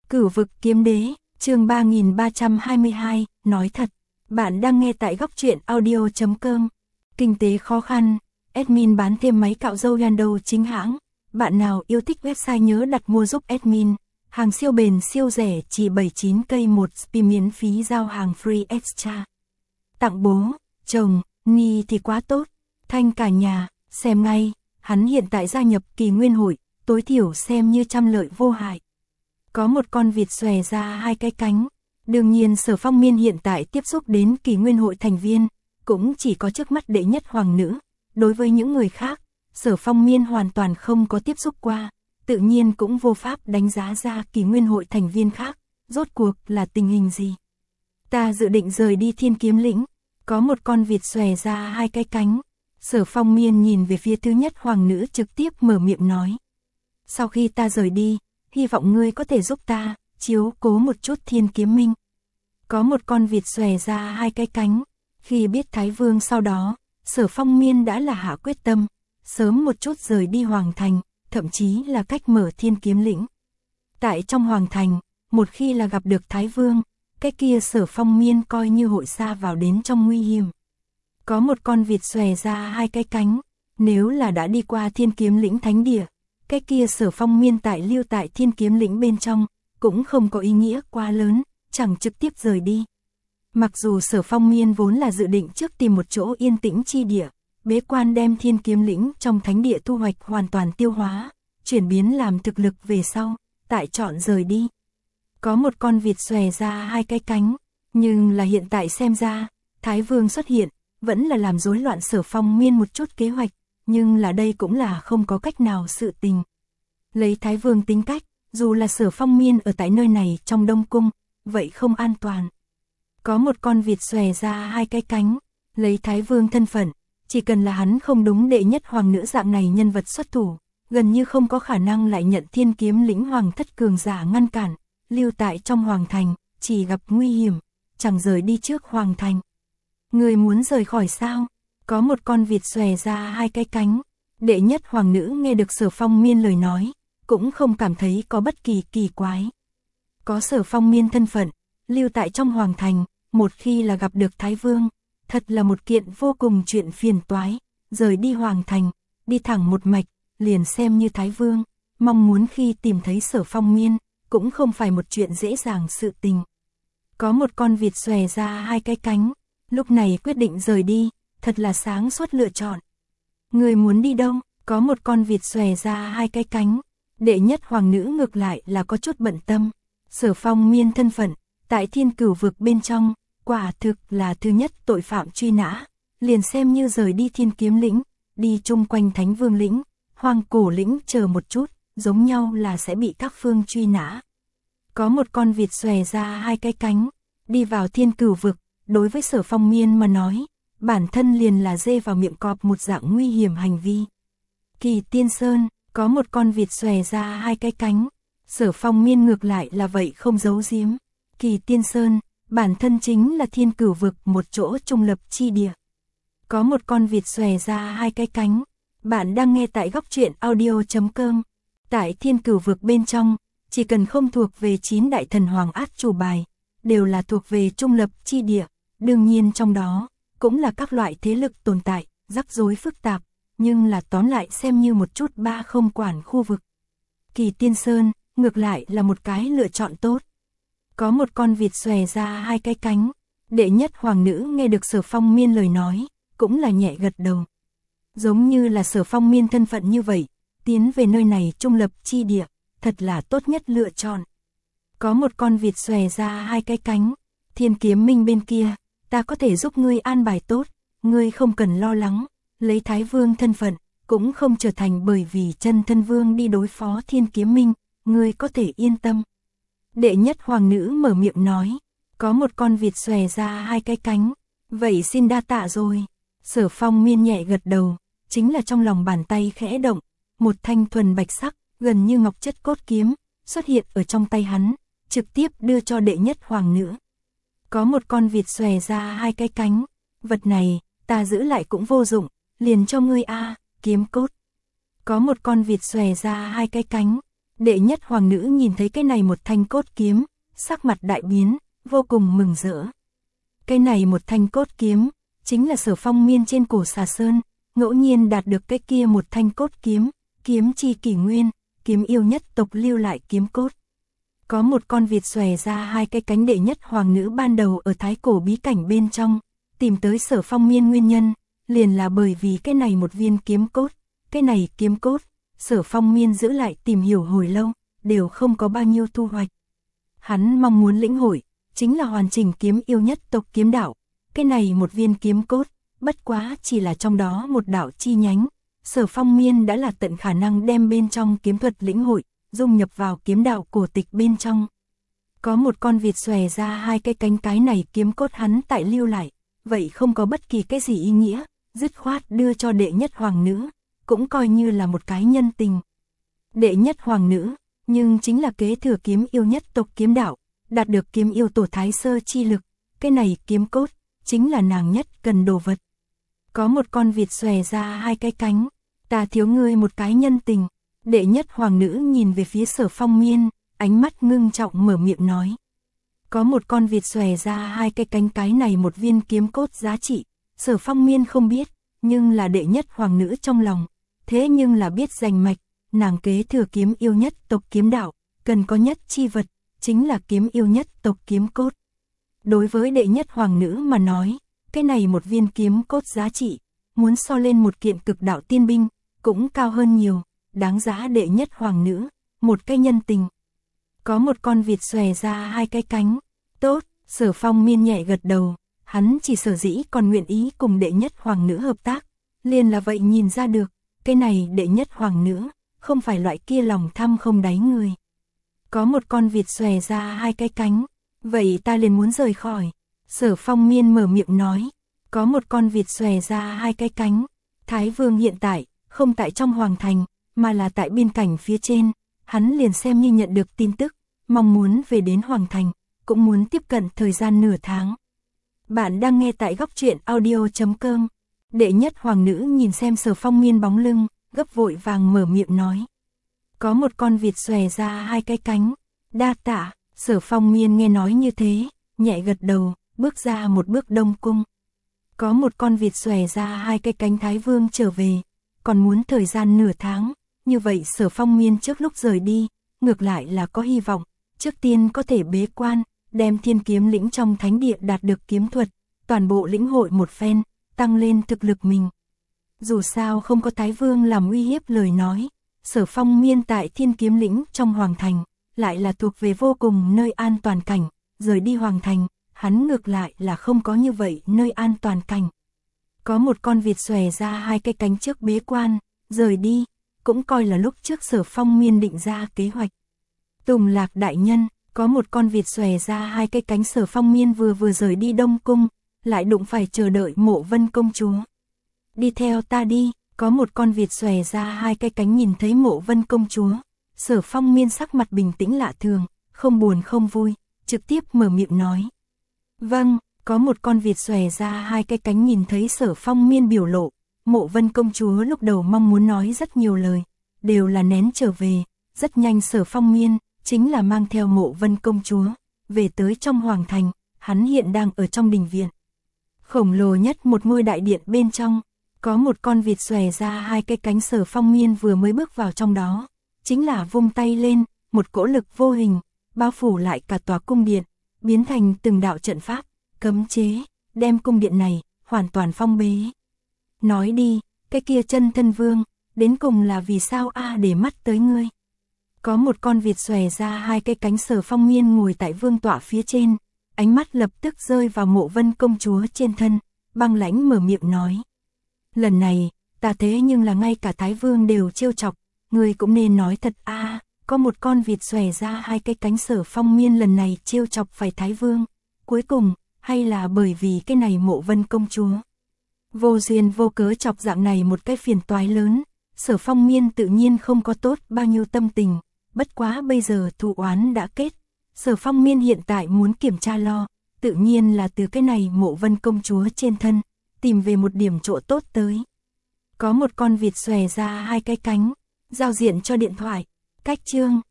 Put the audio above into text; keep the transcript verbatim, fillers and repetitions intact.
Cửu vực kiếm đế, chương ba nghìn ba trăm hai mươi hai, nói thật. Bạn đang nghe tại góc truyện audio chấm com. Kinh tế khó khăn, admin bán thêm máy cạo râu Yando chính hãng. Bạn nào yêu thích website nhớ đặt mua giúp admin. Hàng siêu bền siêu rẻ chỉ bảy mươi chín cây một spi miễn phí giao hàng free extra. Tặng bố, chồng, Nhi thì quá tốt. Thanh cả nhà, xem ngay, hắn hiện tại gia nhập kỳ nguyên hội, tối thiểu xem như trăm lợi vô hại. Có một con vịt xòe ra hai cái cánh. Đương nhiên Sở Phong Miên hiện tại tiếp xúc đến kỳ nguyên hội thành viên, cũng chỉ có trước mắt đệ nhất hoàng nữ. Đối với những người khác, Sở Phong Miên hoàn toàn không có tiếp xúc qua, tự nhiên cũng vô pháp đánh giá ra kỳ nguyên hội thành viên khác, rốt cuộc là tình hình gì. Ta dự định rời đi Thiên Kiếm Lĩnh, có một con vịt xòe ra hai cái cánh. Sở Phong Miên nhìn về phía thứ nhất hoàng nữ trực tiếp mở miệng nói. Sau khi ta rời đi, hy vọng ngươi có thể giúp ta, chiếu cố một chút Thiên Kiếm Minh. Có một con vịt xòe ra hai cái cánh. Khi biết Thái Vương sau đó, Sở Phong Miên đã là hạ quyết tâm, sớm một chút rời đi Hoàng Thành, thậm chí là cách mở Thiên Kiếm Lĩnh. Tại trong Hoàng Thành, một khi là gặp được Thái Vương, cái kia Sở Phong Miên coi như hội xa vào đến trong nguy hiểm. Có một con vịt xòe ra hai cái cánh, nếu là đã đi qua Thiên Kiếm Lĩnh thánh địa, cái kia Sở Phong Miên tại lưu tại Thiên Kiếm Lĩnh bên trong, cũng không có ý nghĩa quá lớn, chẳng trực tiếp rời đi. Mặc dù Sở Phong Miên vốn là dự định trước tìm một chỗ yên tĩnh chi địa, bế quan đem Thiên Kiếm Lĩnh trong thánh địa thu hoạch hoàn toàn tiêu hóa, chuyển biến làm thực lực về sau, tại chọn rời đi. Có một con vịt xòe ra hai cái cánh, nhưng là hiện tại xem ra, Thái Vương xuất hiện, vẫn là làm rối loạn Sở Phong Miên một chút kế hoạch, nhưng là đây cũng là không có cách nào sự tình. Lấy Thái Vương tính cách, dù là Sở Phong Miên ở tại nơi này trong Đông Cung, vậy không an toàn. Có một con vịt xòe ra hai cái cánh, lấy Thái Vương thân phận, chỉ cần là hắn không đúng đệ nhất hoàng nữ dạng này nhân vật xuất thủ, gần như không có khả năng lại nhận Thiên Kiếm Lĩnh hoàng thất cường giả ngăn cản, lưu tại trong Hoàng Thành, chỉ gặp nguy hiểm, chẳng rời đi trước Hoàng Thành. Người muốn rời khỏi sao? Có một con vịt xòe ra hai cái cánh. Đệ nhất hoàng nữ nghe được Sở Phong Miên lời nói, cũng không cảm thấy có bất kỳ kỳ quái. Có Sở Phong Miên thân phận, lưu tại trong Hoàng Thành, một khi là gặp được Thái Vương, thật là một kiện vô cùng chuyện phiền toái. Rời đi Hoàng Thành, đi thẳng một mạch, liền xem như Thái Vương, mong muốn khi tìm thấy Sở Phong Miên, cũng không phải một chuyện dễ dàng sự tình. Có một con vịt xòe ra hai cái cánh, lúc này quyết định rời đi, thật là sáng suốt lựa chọn. Người muốn đi đâu? Có một con vịt xòe ra hai cái cánh. Đệ nhất hoàng nữ ngược lại là có chút bận tâm. Sở Phong Miên thân phận, tại Thiên Cửu vực bên trong, quả thực là thứ nhất tội phạm truy nã. Liền xem như rời đi Thiên Kiếm Lĩnh, đi chung quanh Thánh Vương Lĩnh, Hoang Cổ Lĩnh chờ một chút, giống nhau là sẽ bị các phương truy nã. Có một con vịt xòe ra hai cái cánh, đi vào Thiên Cửu vực, đối với Sở Phong Miên mà nói, bản thân liền là dê vào miệng cọp một dạng nguy hiểm hành vi. Kỳ Tiên Sơn, có một con vịt xòe ra hai cái cánh, Sở Phong Miên ngược lại là vậy không giấu giếm. Kỳ Tiên Sơn, bản thân chính là Thiên Cửu vực một chỗ trung lập chi địa. Có một con vịt xòe ra hai cái cánh, bạn đang nghe tại góc truyện audio chấm com. Tại Thiên Cửu vực bên trong, chỉ cần không thuộc về chín đại thần hoàng át chủ bài, đều là thuộc về trung lập chi địa, đương nhiên trong đó, cũng là các loại thế lực tồn tại, rắc rối phức tạp, nhưng là tóm lại xem như một chút ba không quản khu vực. Kỳ Tiên Sơn, ngược lại là một cái lựa chọn tốt. Có một con vịt xòe ra hai cái cánh, đệ nhất hoàng nữ nghe được Sở Phong Miên lời nói, cũng là nhẹ gật đầu. Giống như là Sở Phong Miên thân phận như vậy, tiến về nơi này trung lập chi địa, thật là tốt nhất lựa chọn. Có một con vịt xòe ra hai cái cánh, Thiên Kiếm Minh bên kia, ta có thể giúp ngươi an bài tốt, ngươi không cần lo lắng, lấy Thái Vương thân phận, cũng không trở thành bởi vì chân thân vương đi đối phó Thiên Kiếm Minh, ngươi có thể yên tâm. Đệ nhất hoàng nữ mở miệng nói, có một con vịt xòe ra hai cái cánh, vậy xin đa tạ rồi. Sở Phong Miên nhẹ gật đầu, chính là trong lòng bàn tay khẽ động, một thanh thuần bạch sắc, gần như ngọc chất cốt kiếm, xuất hiện ở trong tay hắn, trực tiếp đưa cho đệ nhất hoàng nữ. Có một con vịt xòe ra hai cái cánh, vật này, ta giữ lại cũng vô dụng, liền cho ngươi a, kiếm cốt. Có một con vịt xòe ra hai cái cánh, Đệ nhất hoàng nữ nhìn thấy cái này một thanh cốt kiếm, sắc mặt đại biến, vô cùng mừng rỡ. Cái này một thanh cốt kiếm, chính là Sở Phong Miên trên cổ Xà Sơn, ngẫu nhiên đạt được cái kia một thanh cốt kiếm, kiếm chi kỷ nguyên, kiếm yêu nhất tộc lưu lại kiếm cốt. Có một con vịt xòe ra hai cái cánh. Đệ nhất hoàng nữ ban đầu ở thái cổ bí cảnh bên trong, tìm tới Sở Phong Miên nguyên nhân, liền là bởi vì cái này một viên kiếm cốt, cái này kiếm cốt, Sở Phong Miên giữ lại tìm hiểu hồi lâu, đều không có bao nhiêu thu hoạch. Hắn mong muốn lĩnh hội, chính là hoàn chỉnh kiếm yêu nhất tộc kiếm đạo, cái này một viên kiếm cốt, bất quá chỉ là trong đó một đạo chi nhánh, Sở Phong Miên đã là tận khả năng đem bên trong kiếm thuật lĩnh hội, dung nhập vào kiếm đạo cổ tịch bên trong. Có một con vịt xòe ra hai cái cánh, cái này kiếm cốt hắn tại lưu lại, vậy không có bất kỳ cái gì ý nghĩa, dứt khoát đưa cho đệ nhất hoàng nữ, cũng coi như là một cái nhân tình. Đệ nhất hoàng nữ, nhưng chính là kế thừa kiếm yêu nhất tộc kiếm đạo, đạt được kiếm yêu tổ thái sơ chi lực, cái này kiếm cốt, chính là nàng nhất cần đồ vật. Có một con vịt xòe ra hai cái cánh, ta thiếu ngươi một cái nhân tình. Đệ nhất hoàng nữ nhìn về phía Sở Phong Miên, ánh mắt ngưng trọng mở miệng nói. Có một con vịt xòe ra hai cái cánh, cái này một viên kiếm cốt giá trị, Sở Phong Miên không biết, nhưng là đệ nhất hoàng nữ trong lòng, thế nhưng là biết rành mạch, nàng kế thừa kiếm yêu nhất tộc kiếm đạo, cần có nhất chi vật, chính là kiếm yêu nhất tộc kiếm cốt. Đối với đệ nhất hoàng nữ mà nói, cái này một viên kiếm cốt giá trị, muốn so lên một kiện cực đạo tiên binh, cũng cao hơn nhiều, đáng giá đệ nhất hoàng nữ, một cái nhân tình. Có một con vịt xòe ra hai cái cánh, tốt, Sở Phong Miên nhẹ gật đầu, hắn chỉ sở dĩ còn nguyện ý cùng đệ nhất hoàng nữ hợp tác, liền là vậy nhìn ra được, cái này đệ nhất hoàng nữ, không phải loại kia lòng tham không đáy người. Có một con vịt xòe ra hai cái cánh, vậy ta liền muốn rời khỏi. Sở Phong Miên mở miệng nói, có một con vịt xòe ra hai cái cánh, Thái Vương hiện tại, không tại trong hoàng thành, mà là tại biên cảnh phía trên, hắn liền xem như nhận được tin tức, mong muốn về đến hoàng thành, cũng muốn tiếp cận thời gian nửa tháng. Bạn đang nghe tại góc truyện audio chấm com. Đệ nhất hoàng nữ nhìn xem Sở Phong Miên bóng lưng, gấp vội vàng mở miệng nói. Có một con vịt xòe ra hai cái cánh, đa tạ. Sở Phong Miên nghe nói như thế, nhẹ gật đầu, bước ra một bước Đông Cung. Có một con vịt xòe ra hai cái cánh, Thái Vương trở về, còn muốn thời gian nửa tháng, như vậy Sở Phong Miên trước lúc rời đi, ngược lại là có hy vọng, trước tiên có thể bế quan, đem thiên kiếm lĩnh trong thánh địa đạt được kiếm thuật, toàn bộ lĩnh hội một phen, tăng lên thực lực mình. Dù sao không có Thái Vương làm uy hiếp lời nói, Sở Phong Miên tại thiên kiếm lĩnh trong hoàng thành, lại là thuộc về vô cùng nơi an toàn cảnh, rời đi hoàng thành, hắn ngược lại là không có như vậy nơi an toàn cảnh. Có một con vịt xòe ra hai cái cánh trước bế quan, rời đi, cũng coi là lúc trước Sở Phong Miên định ra kế hoạch. Tùng Lạc đại nhân, có một con vịt xòe ra hai cái cánh, Sở Phong Miên vừa vừa rời đi Đông Cung, lại đụng phải chờ đợi Mộ Vân công chúa. Đi theo ta đi, có một con vịt xòe ra hai cái cánh nhìn thấy Mộ Vân công chúa. Sở Phong Miên sắc mặt bình tĩnh lạ thường, không buồn không vui, trực tiếp mở miệng nói. Vâng, có một con vịt xòe ra hai cái cánh nhìn thấy Sở Phong Miên biểu lộ, Mộ Vân công chúa lúc đầu mong muốn nói rất nhiều lời, đều là nén trở về, rất nhanh Sở Phong Miên, chính là mang theo Mộ Vân công chúa, về tới trong hoàng thành, hắn hiện đang ở trong đình viện. Khổng lồ nhất một ngôi đại điện bên trong, có một con vịt xòe ra hai cái cánh, Sở Phong Miên vừa mới bước vào trong đó, chính là vung tay lên, một cỗ lực vô hình, bao phủ lại cả tòa cung điện, biến thành từng đạo trận pháp, cấm chế, đem cung điện này, hoàn toàn phong bế. Nói đi, cái kia chân thân vương, đến cùng là vì sao a để mắt tới ngươi. Có một con vịt xòe ra hai cái cánh, Sở Phong Miên ngồi tại vương tọa phía trên, ánh mắt lập tức rơi vào Mộ Vân công chúa trên thân, băng lãnh mở miệng nói. Lần này, ta thế nhưng là ngay cả Thái Vương đều trêu chọc, ngươi cũng nên nói thật a à, có một con vịt xòe ra hai cái cánh, Sở Phong Miên lần này trêu chọc phải Thái Vương, cuối cùng, hay là bởi vì cái này Mộ Vân công chúa. Vô duyên vô cớ chọc dạng này một cái phiền toái lớn, Sở Phong Miên tự nhiên không có tốt bao nhiêu tâm tình, bất quá bây giờ thù oán đã kết, Sở Phong Miên hiện tại muốn kiểm tra lo, tự nhiên là từ cái này Mộ Vân công chúa trên thân, tìm về một điểm chỗ tốt tới. Có một con vịt xòe ra hai cái cánh, giao diện cho điện thoại, cách chương,